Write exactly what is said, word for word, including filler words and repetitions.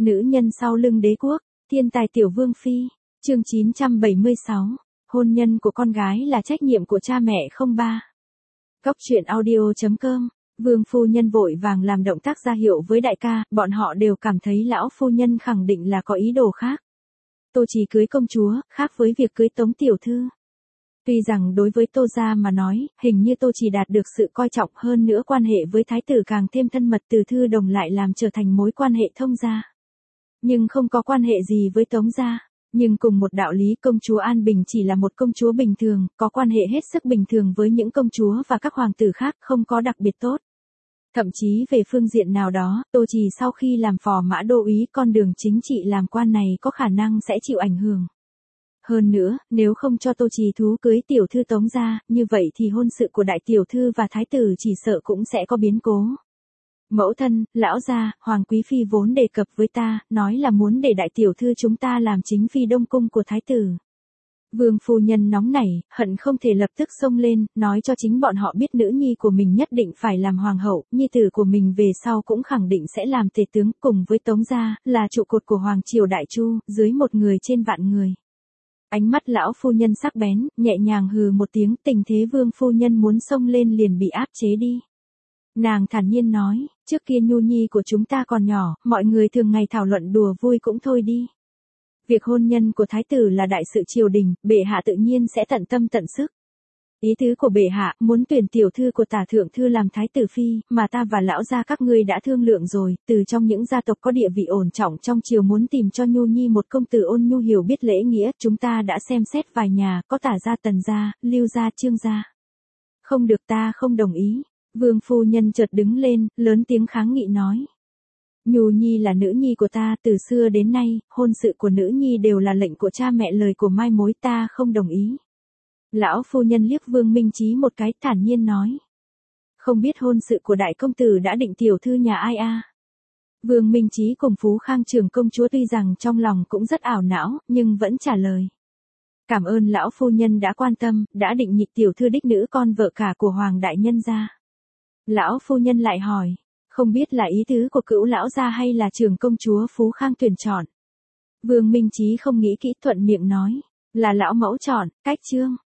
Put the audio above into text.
Nữ nhân sau lưng đế quốc, thiên tài tiểu vương phi, chương chín trăm bảy mươi sáu, hôn nhân của con gái là trách nhiệm của cha mẹ không ba. Góc truyện audio chấm com, vương phu nhân vội vàng làm động tác ra hiệu với đại ca, bọn họ đều cảm thấy lão phu nhân khẳng định là có ý đồ khác. Tô Trì cưới công chúa, khác với việc cưới Tống tiểu thư. Tuy rằng đối với Tô gia mà nói, hình như Tô Trì đạt được sự coi trọng hơn nữa quan hệ với thái tử càng thêm thân mật từ thư đồng lại làm trở thành mối quan hệ thông gia. Nhưng không có quan hệ gì với Tống gia. Nhưng cùng một đạo lý, công chúa An Bình chỉ là một công chúa bình thường, có quan hệ hết sức bình thường với những công chúa và các hoàng tử khác, không có đặc biệt tốt. Thậm chí về phương diện nào đó, Tô Trì sau khi làm phò mã đô úy, con đường chính trị làm quan này có khả năng sẽ chịu ảnh hưởng. Hơn nữa, nếu không cho Tô Trì thú cưới tiểu thư Tống gia, như vậy thì hôn sự của đại tiểu thư và thái tử chỉ sợ cũng sẽ có biến cố. Mẫu thân, lão gia, Hoàng Quý Phi vốn đề cập với ta, nói là muốn để đại tiểu thư chúng ta làm chính phi đông cung của thái tử. Vương phu nhân nóng nảy, hận không thể lập tức xông lên, nói cho chính bọn họ biết nữ nhi của mình nhất định phải làm hoàng hậu, nhi tử của mình về sau cũng khẳng định sẽ làm tể tướng, cùng với Tống gia, là trụ cột của Hoàng triều Đại Chu, dưới một người trên vạn người. Ánh mắt lão phu nhân sắc bén, nhẹ nhàng hừ một tiếng, tình thế vương phu nhân muốn xông lên liền bị áp chế đi. Nàng thản nhiên nói, trước kia Nhu Nhi của chúng ta còn nhỏ, mọi người thường ngày thảo luận đùa vui cũng thôi đi. Việc hôn nhân của thái tử là đại sự triều đình, bệ hạ tự nhiên sẽ tận tâm tận sức. Ý tứ của bệ hạ, muốn tuyển tiểu thư của tả thượng thư làm thái tử phi, mà ta và lão gia các ngươi đã thương lượng rồi, từ trong những gia tộc có địa vị ổn trọng trong triều muốn tìm cho Nhu Nhi một công tử ôn nhu hiểu biết lễ nghĩa, chúng ta đã xem xét vài nhà, có tả gia, tần gia, lưu gia, trương gia. Không được, ta không đồng ý. Vương phu nhân chợt đứng lên, lớn tiếng kháng nghị nói. Nhu Nhi là nữ nhi của ta, từ xưa đến nay, hôn sự của nữ nhi đều là lệnh của cha mẹ, lời của mai mối, ta không đồng ý. Lão phu nhân liếc Vương Minh Chí một cái, thản nhiên nói. Không biết hôn sự của đại công tử đã định tiểu thư nhà ai a? À? Vương Minh Chí cùng Phú Khang trưởng công chúa tuy rằng trong lòng cũng rất ảo não, nhưng vẫn trả lời. Cảm ơn lão phu nhân đã quan tâm, đã định nhị tiểu thư đích nữ con vợ cả của Hoàng đại nhân gia. Lão phu nhân lại hỏi, không biết là ý tứ của cữu lão gia hay là trưởng công chúa Phú Khang tuyển chọn. Vương Minh Chí không nghĩ kỹ thuận miệng nói, là lão mẫu chọn, cách chương.